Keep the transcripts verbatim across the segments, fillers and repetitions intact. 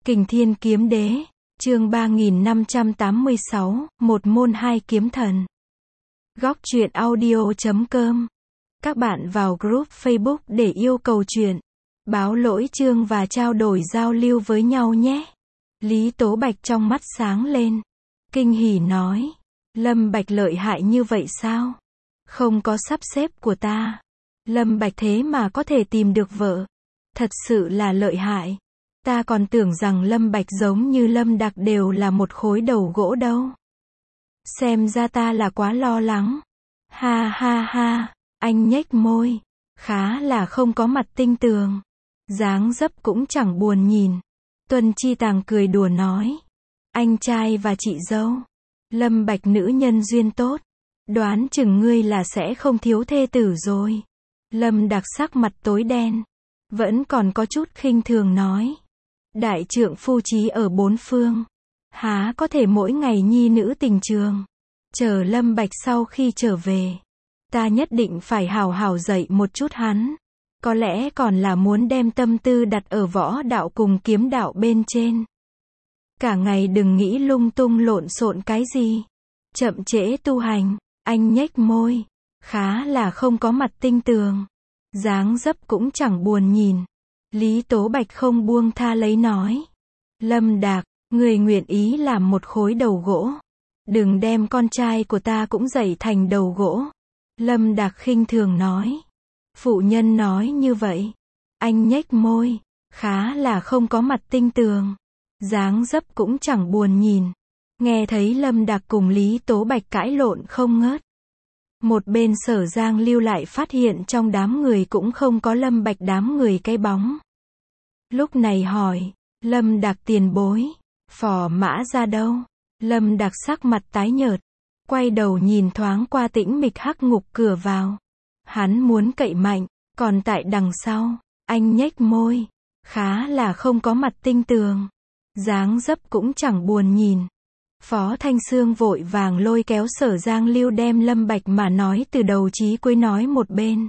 Kình Thiên Kiếm Đế, chương ba nghìn năm trăm tám mươi sáu, một môn hai kiếm thần. Góc truyện audio chấm com. Các bạn vào group Facebook để yêu cầu truyện, báo lỗi chương và trao đổi giao lưu với nhau nhé. Lý Tố Bạch trong mắt sáng lên, kinh hỉ nói, Lâm Bạch lợi hại như vậy sao? Không có sắp xếp của ta, Lâm Bạch thế mà có thể tìm được vợ, thật sự là lợi hại. Ta còn tưởng rằng Lâm Bạch giống như Lâm Đạc đều là một khối đầu gỗ đâu. Xem ra ta là quá lo lắng. Ha ha ha, anh nhếch môi, khá là không có mặt tinh tường. Dáng dấp cũng chẳng buồn nhìn. Tuân Chi Tàng cười đùa nói, anh trai và chị dâu, Lâm Bạch nữ nhân duyên tốt, đoán chừng ngươi là sẽ không thiếu thê tử rồi. Lâm Đạc sắc mặt tối đen, vẫn còn có chút khinh thường nói, đại trượng phu chí ở bốn phương, há có thể mỗi ngày nhi nữ tình trường. Chờ Lâm Bạch sau khi trở về, ta nhất định phải hào hào dạy một chút hắn. Có lẽ còn là muốn đem tâm tư đặt ở võ đạo cùng kiếm đạo bên trên. Cả ngày đừng nghĩ lung tung lộn xộn cái gì. Chậm trễ tu hành, anh nhếch môi, khá là không có mặt tinh tường. Dáng dấp cũng chẳng buồn nhìn. Lý Tố Bạch không buông tha lấy nói, Lâm Đạc, người nguyện ý làm một khối đầu gỗ, đừng đem con trai của ta cũng dạy thành đầu gỗ. Lâm Đạc khinh thường nói, phụ nhân nói như vậy. Anh nhếch môi, khá là không có mặt tinh tường. Dáng dấp cũng chẳng buồn nhìn. Nghe thấy Lâm Đạc cùng Lý Tố Bạch cãi lộn không ngớt. Một bên Sở Giang Lưu lại phát hiện trong đám người cũng không có Lâm Bạch đám người cái bóng. Lúc này hỏi, Lâm Đạc tiền bối, Phò Mã ra đâu? Lâm Đạc sắc mặt tái nhợt, quay đầu nhìn thoáng qua tĩnh mịch hắc ngục cửa vào. Hắn muốn cậy mạnh, còn tại đằng sau, anh nhếch môi, khá là không có mặt tinh tường. Dáng dấp cũng chẳng buồn nhìn. Phó Thanh Sương vội vàng lôi kéo Sở Giang Lưu đem Lâm Bạch mà nói từ đầu chí cuối nói một bên.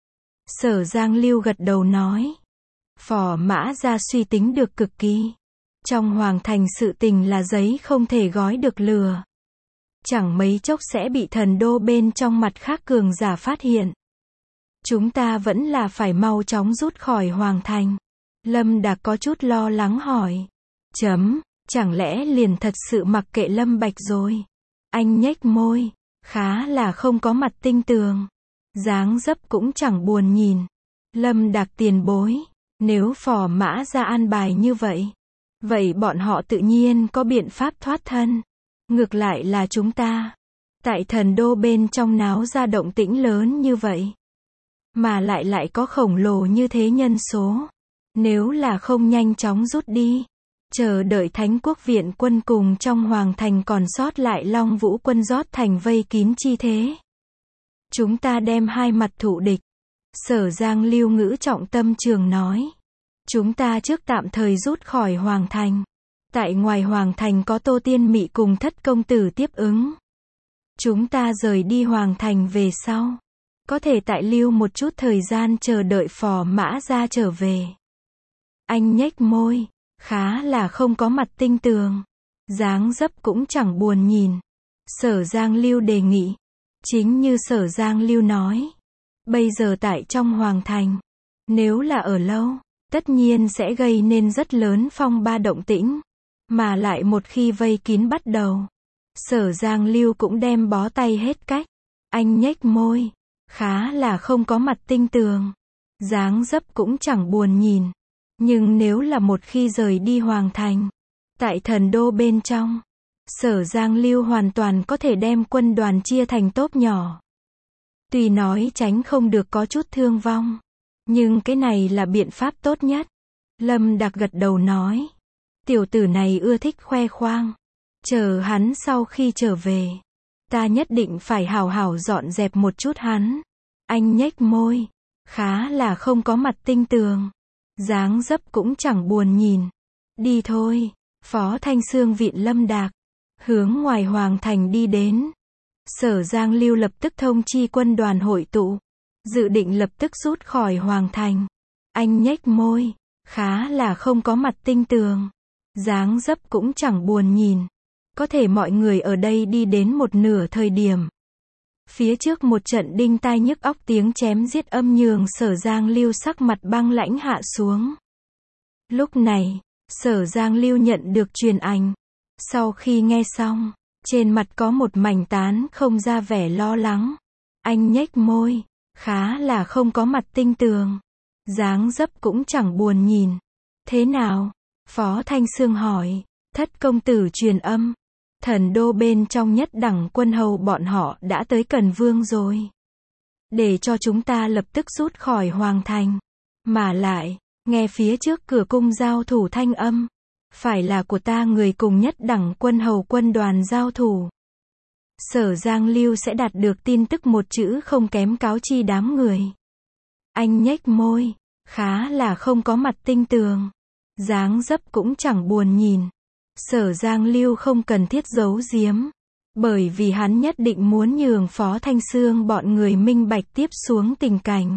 Sở Giang Lưu gật đầu nói, Phò Mã ra suy tính được cực kỳ. Trong hoàng thành sự tình là giấy không thể gói được lừa. Chẳng mấy chốc sẽ bị thần đô bên trong mặt khác cường giả phát hiện. Chúng ta vẫn là phải mau chóng rút khỏi hoàng thành. Lâm Đạc có chút lo lắng hỏi, chấm, chẳng lẽ liền thật sự mặc kệ Lâm Bạch rồi? Anh nhếch môi, khá là không có mặt tinh tường. Dáng dấp cũng chẳng buồn nhìn. Lâm Đạc tiền bối, nếu Phò Mã ra an bài như vậy, vậy bọn họ tự nhiên có biện pháp thoát thân. Ngược lại là chúng ta, tại thần đô bên trong náo ra động tĩnh lớn như vậy, mà lại lại có khổng lồ như thế nhân số. Nếu là không nhanh chóng rút đi, chờ đợi Thánh Quốc viện quân cùng trong hoàng thành còn sót lại Long Vũ quân rót thành vây kín chi thế, chúng ta đem hai mặt thụ địch. Sở Giang Lưu ngữ trọng tâm trường nói, chúng ta trước tạm thời rút khỏi hoàng thành. Tại ngoài hoàng thành có Tô Tiên Mị cùng Thất công tử tiếp ứng. Chúng ta rời đi hoàng thành về sau, có thể tại lưu một chút thời gian chờ đợi Phò Mã ra trở về. Anh nhếch môi, khá là không có mặt tinh tường. Dáng dấp cũng chẳng buồn nhìn. Sở Giang Lưu đề nghị, chính như Sở Giang Lưu nói, bây giờ tại trong hoàng thành, nếu là ở lâu, tất nhiên sẽ gây nên rất lớn phong ba động tĩnh. Mà lại một khi vây kín bắt đầu, Sở Giang Lưu cũng đem bó tay hết cách. Anh nhếch môi, khá là không có mặt tinh tường. Dáng dấp cũng chẳng buồn nhìn. Nhưng nếu là một khi rời đi hoàng thành, tại thần đô bên trong, Sở Giang Lưu hoàn toàn có thể đem quân đoàn chia thành tốp nhỏ. Tuy nói tránh không được có chút thương vong, nhưng cái này là biện pháp tốt nhất. Lâm Đạc gật đầu nói, tiểu tử này ưa thích khoe khoang. Chờ hắn sau khi trở về, ta nhất định phải hào hào dọn dẹp một chút hắn. Anh nhếch môi, khá là không có mặt tinh tường. Dáng dấp cũng chẳng buồn nhìn. Đi thôi. Phó Thanh Sương viện Lâm Đạc, hướng ngoài hoàng thành đi đến. Sở Giang Lưu lập tức thông chi quân đoàn hội tụ, dự định lập tức rút khỏi hoàng thành. Anh nhếch môi, khá là không có mặt tinh tường. dáng dấp cũng chẳng buồn nhìn. Có thể mọi người ở đây đi đến một nửa thời điểm. Phía trước một trận đinh tai nhức óc tiếng chém giết âm nhường Sở Giang Lưu sắc mặt băng lãnh hạ xuống. Lúc này, Sở Giang Lưu nhận được truyền ảnh. Sau khi nghe xong, trên mặt có một mảnh tán không ra vẻ lo lắng. Anh nhếch môi, khá là không có mặt tinh tường. Dáng dấp cũng chẳng buồn nhìn. Thế nào? Phó Thanh Sương hỏi. Thất công tử truyền âm. Thần đô bên trong nhất đẳng quân hầu bọn họ đã tới Cần Vương rồi. Để cho chúng ta lập tức rút khỏi Hoàng Thành. Mà lại, nghe phía trước cửa cung giao thủ thanh âm. Phải là của ta người cùng nhất đẳng quân hầu quân đoàn giao thủ. Sở Giang Lưu sẽ đạt được tin tức một chữ không kém cáo chi đám người. Anh nhếch môi, khá là không có mặt tinh tường. Dáng dấp cũng chẳng buồn nhìn. Sở Giang Lưu không cần thiết giấu giếm. Bởi vì hắn nhất định muốn nhường Phó Thanh Sương bọn người minh bạch tiếp xuống tình cảnh.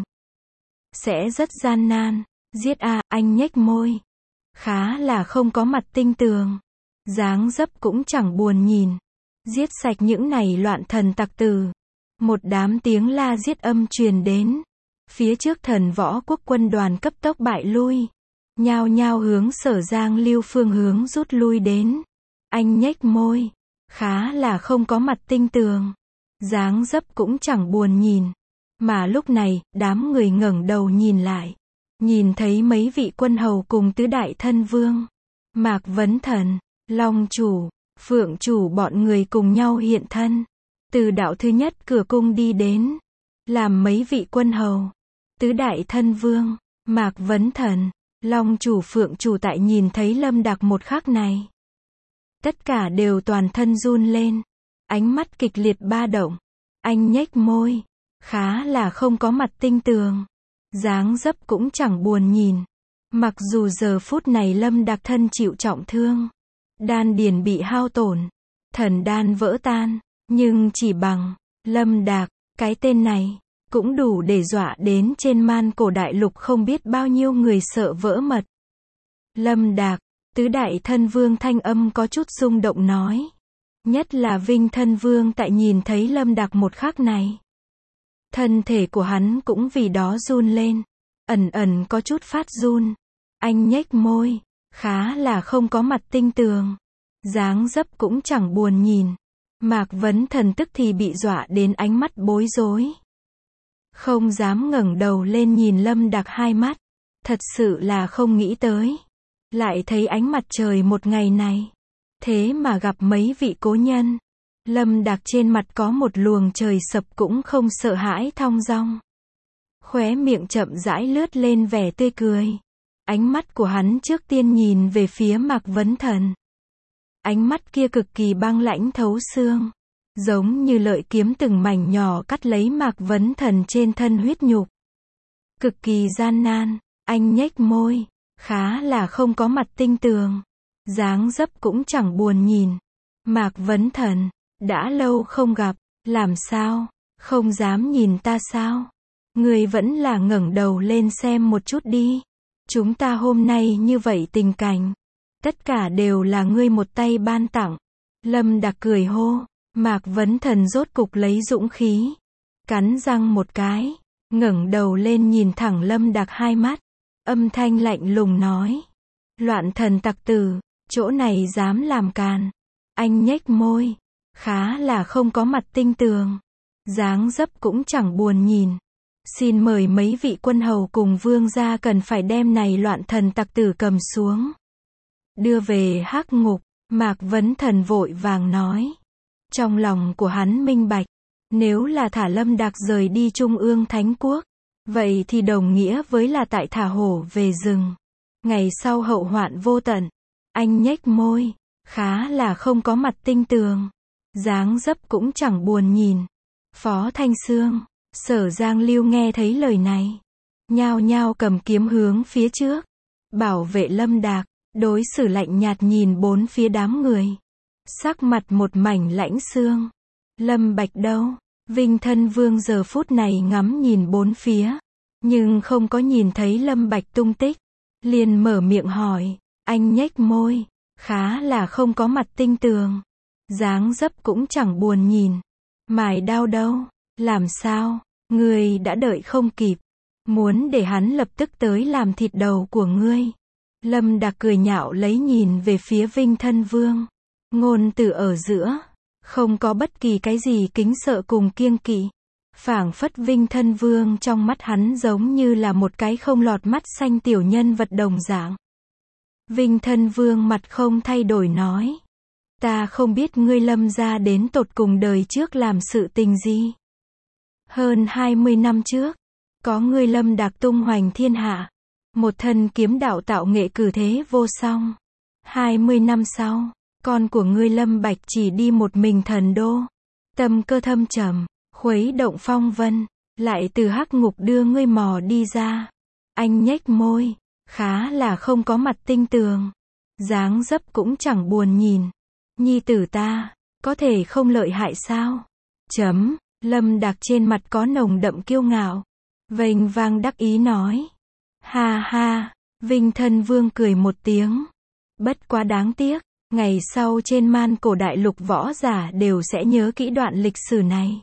Sẽ rất gian nan. Giết a, anh nhếch môi. Khá là không có mặt tinh tường. Dáng dấp cũng chẳng buồn nhìn. Giết sạch những này loạn thần tặc tử. Một đám tiếng la giết âm truyền đến. Phía trước Thần Võ Quốc quân đoàn cấp tốc bại lui. Nhao nhao hướng Sở Giang Lưu phương hướng rút lui đến. Anh nhếch môi. Khá là không có mặt tinh tường. Dáng dấp cũng chẳng buồn nhìn. Mà lúc này, đám người ngẩng đầu nhìn lại. Nhìn thấy mấy vị quân hầu cùng tứ đại thân vương. Mạc Vấn Thần, Long Chủ, Phượng Chủ bọn người cùng nhau hiện thân. Từ đạo thứ nhất cửa cung đi đến. Làm mấy vị quân hầu. Tứ đại thân vương, Mạc Vấn Thần, Long Chủ Phượng Chủ tại nhìn thấy Lâm Đạc một khắc này. Tất cả đều toàn thân run lên. Ánh mắt kịch liệt ba động. Anh nhếch môi. Khá là không có mặt tinh tường. Dáng dấp cũng chẳng buồn nhìn. Mặc dù giờ phút này Lâm Đạc thân chịu trọng thương. Đan điền bị hao tổn. Thần đan vỡ tan. Nhưng chỉ bằng Lâm Đạc, cái tên này, cũng đủ để dọa đến trên man cổ đại lục không biết bao nhiêu người sợ vỡ mật. Lâm Đạc, tứ đại thân vương thanh âm có chút rung động nói. Nhất là Vinh thân vương tại nhìn thấy Lâm Đạc một khắc này. Thân thể của hắn cũng vì đó run lên. Ẩn ẩn có chút phát run. Anh nhếch môi. Khá là không có mặt tinh tường. Dáng dấp cũng chẳng buồn nhìn. Mạc Vấn Thần tức thì bị dọa đến ánh mắt bối rối. Không dám ngẩng đầu lên nhìn Lâm Đạc hai mắt. Thật sự là không nghĩ tới. Lại thấy ánh mặt trời một ngày này. Thế mà gặp mấy vị cố nhân. Lâm Đạc trên mặt có một luồng trời sập cũng không sợ hãi thong dong. Khóe miệng chậm rãi lướt lên vẻ tươi cười. Ánh mắt của hắn trước tiên nhìn về phía Mạc Vấn Thần. Ánh mắt kia cực kỳ băng lãnh thấu xương. Giống như lợi kiếm từng mảnh nhỏ cắt lấy Mạc Vấn Thần trên thân huyết nhục. Cực kỳ gian nan, anh nhếch môi. Khá là không có mặt tinh tường. Dáng dấp cũng chẳng buồn nhìn. Mạc Vấn Thần, đã lâu không gặp, làm sao, không dám nhìn ta sao? Người vẫn là ngẩng đầu lên xem một chút đi. Chúng ta hôm nay như vậy tình cảnh. Tất cả đều là ngươi một tay ban tặng. Lâm Đạc cười hô. Mạc Vấn Thần rốt cục lấy dũng khí. Cắn răng một cái. Ngẩng đầu lên nhìn thẳng Lâm Đạc hai mắt. Âm thanh lạnh lùng nói. Loạn thần tặc tử, chỗ này dám làm càn. Anh nhếch môi. Khá là không có mặt tinh tường. Dáng dấp cũng chẳng buồn nhìn. Xin mời mấy vị quân hầu cùng vương gia cần phải đem này loạn thần tặc tử cầm xuống. Đưa về hắc ngục. Mạc Vấn Thần vội vàng nói. Trong lòng của hắn minh bạch. Nếu là thả Lâm Đạc rời đi Trung ương Thánh Quốc. Vậy thì đồng nghĩa với là tại thả hổ về rừng. Ngày sau hậu hoạn vô tận. Anh nhếch môi. Khá là không có mặt tinh tường. Dáng dấp cũng chẳng buồn nhìn. Phó Thanh Sương, Sở Giang Lưu nghe thấy lời này. Nhao nhao cầm kiếm hướng phía trước. Bảo vệ Lâm Đạc. Đối xử lạnh nhạt nhìn bốn phía đám người. Sắc mặt một mảnh lãnh xương. Lâm Bạch đâu? Vinh thân vương giờ phút này ngắm nhìn bốn phía. Nhưng không có nhìn thấy Lâm Bạch tung tích. Liền mở miệng hỏi. Anh nhếch môi. khá là không có mặt tinh tường. Dáng dấp cũng chẳng buồn nhìn. Mài đao đâu? Làm sao? Ngươi đã đợi không kịp. Muốn để hắn lập tức tới làm thịt đầu của ngươi. Lâm Đạc cười nhạo lấy nhìn về phía Vinh Thân Vương. Ngôn từ ở giữa. Không có bất kỳ cái gì kính sợ cùng kiêng kỵ. Phảng phất Vinh Thân Vương trong mắt hắn giống như là một cái không lọt mắt xanh tiểu nhân vật đồng dạng. Vinh Thân Vương mặt không thay đổi nói. Ta không biết ngươi Lâm gia đến tột cùng đời trước làm sự tình gì. Hơn hai mươi năm trước, có ngươi Lâm Đạc tung hoành thiên hạ. Một thân kiếm đạo tạo nghệ cử thế vô song. hai mươi năm sau, con của ngươi Lâm Bạch chỉ đi một mình thần đô. Tâm cơ thâm trầm, khuấy động phong vân, lại từ hắc ngục đưa ngươi mò đi ra. Anh nhếch môi, khá là không có mặt tinh tường. Dáng dấp cũng chẳng buồn nhìn. Nhi tử ta, có thể không lợi hại sao? Chấm, Lâm Đạc trên mặt có nồng đậm kiêu ngạo. Vênh vang đắc ý nói. Ha ha, Vinh Thân Vương cười một tiếng. Bất quá đáng tiếc, ngày sau trên man cổ đại lục võ giả đều sẽ nhớ kỹ đoạn lịch sử này.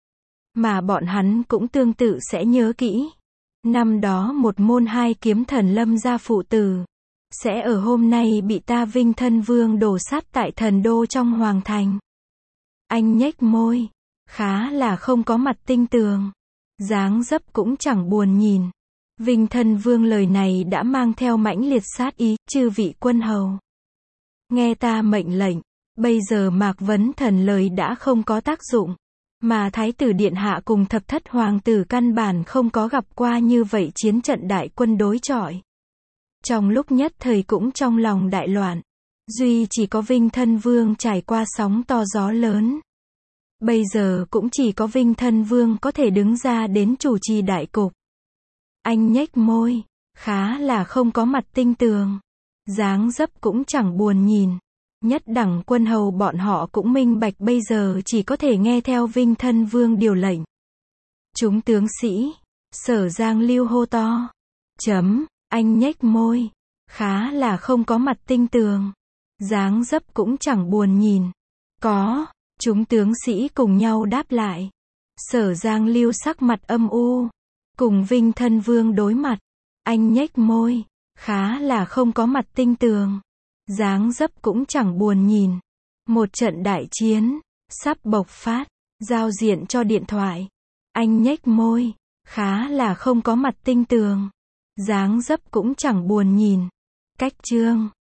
Mà bọn hắn cũng tương tự sẽ nhớ kỹ. Năm đó một môn hai kiếm thần Lâm gia phụ tử. Sẽ ở hôm nay bị ta Vinh Thân Vương đổ sát tại thần đô trong hoàng thành. Anh nhếch môi. Khá là không có mặt tinh tường. Dáng dấp cũng chẳng buồn nhìn. Vinh Thân Vương lời này đã mang theo mãnh liệt sát ý, chư vị quân hầu. Nghe ta mệnh lệnh, bây giờ Mạc Vấn Thần lời đã không có tác dụng. Mà Thái tử Điện Hạ cùng thập thất hoàng tử căn bản không có gặp qua như vậy chiến trận đại quân đối chọi. Trong lúc nhất thời cũng trong lòng đại loạn. Duy chỉ có Vinh Thân Vương trải qua sóng to gió lớn. Bây giờ cũng chỉ có Vinh Thân Vương có thể đứng ra đến chủ trì đại cục. Anh nhếch môi, khá là không có mặt tinh tường. Dáng dấp cũng chẳng buồn nhìn. Nhất đẳng quân hầu bọn họ cũng minh bạch bây giờ chỉ có thể nghe theo Vinh Thân Vương điều lệnh. Chúng tướng sĩ, Sở Giang Lưu hô to. Chấm, anh nhếch môi, khá là không có mặt tinh tường. Dáng dấp cũng chẳng buồn nhìn. Có, chúng tướng sĩ cùng nhau đáp lại. Sở Giang Lưu sắc mặt âm u. Cùng Vinh Thân Vương đối mặt. Anh nhếch môi, khá là không có mặt tinh tường. Dáng dấp cũng chẳng buồn nhìn. Một trận đại chiến, sắp bộc phát, giao diện cho điện thoại. Anh nhếch môi, khá là không có mặt tinh tường. Dáng dấp cũng chẳng buồn nhìn. Cách chương